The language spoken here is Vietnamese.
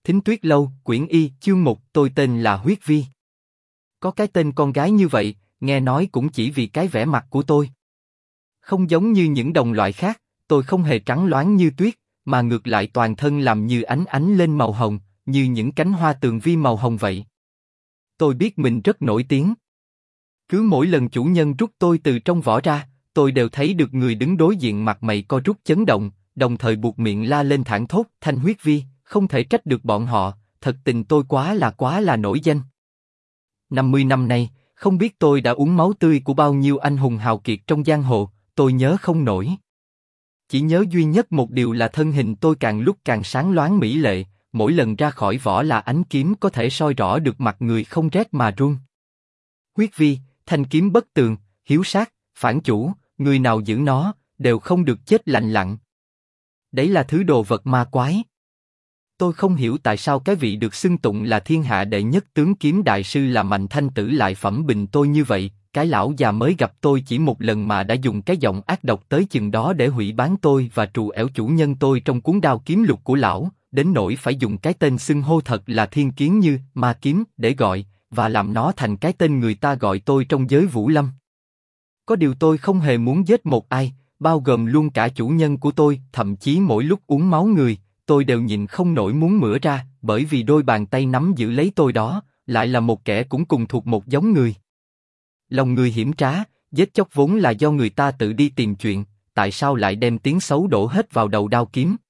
Thính Tuyết Lâu, quyển Y, chương 1, tôi tên là Huyết Vi. Có cái tên con gái như vậy, nghe nói cũng chỉ vì cái vẻ mặt của tôi. Không giống như những đồng loại khác, tôi không hề trắng loáng như tuyết, mà ngược lại toàn thân làm như ánh ánh lên màu hồng, như những cánh hoa tường vi màu hồng vậy. Tôi biết mình rất nổi tiếng. Cứ mỗi lần chủ nhân rút tôi từ trong vỏ ra, tôi đều thấy được người đứng đối diện mặt mày co rút chấn động, đồng thời buột miệng la lên thảng thốt, Thanh Huyết Vi, không thể trách được bọn họ, thật tình tôi quá là nổi danh. 50 năm nay, không biết tôi đã uống máu tươi của bao nhiêu anh hùng hào kiệt trong giang hồ, tôi nhớ không nổi. Chỉ nhớ duy nhất một điều là thân hình tôi càng lúc càng sáng loáng mỹ lệ, mỗi lần ra khỏi vỏ là ánh kiếm có thể soi rõ được mặt người không rét mà run. Huyết Vi, thanh kiếm bất tường, hiếu sát, phản chủ, người nào giữ nó, đều không được chết lành lặn. Đấy là thứ đồ vật ma quái. Tôi không hiểu tại sao cái vị được xưng tụng là thiên hạ đệ nhất tướng kiếm đại sư là Mạnh Thanh Tử lại phẩm bình tôi như vậy. Cái lão già mới gặp tôi chỉ một lần mà đã dùng cái giọng ác độc tới chừng đó để hủy bán tôi và trù ẻo chủ nhân tôi trong cuốn Đao Kiếm Lục của lão, đến nỗi phải dùng cái tên xưng hô thật là Thiên Kiếm Như Ma Kiếm để gọi, và làm nó thành cái tên người ta gọi tôi trong giới vũ lâm. Có điều tôi không hề muốn giết một ai, bao gồm luôn cả chủ nhân của tôi, thậm chí mỗi lúc uống máu người, tôi đều nhịn không nổi muốn mửa ra, bởi vì đôi bàn tay nắm giữ lấy tôi đó, lại là một kẻ cũng cùng thuộc một giống người. Lòng người hiểm trá, giết chóc vốn là do người ta tự đi tìm chuyện, tại sao lại đem tiếng xấu đổ hết vào đầu đao kiếm?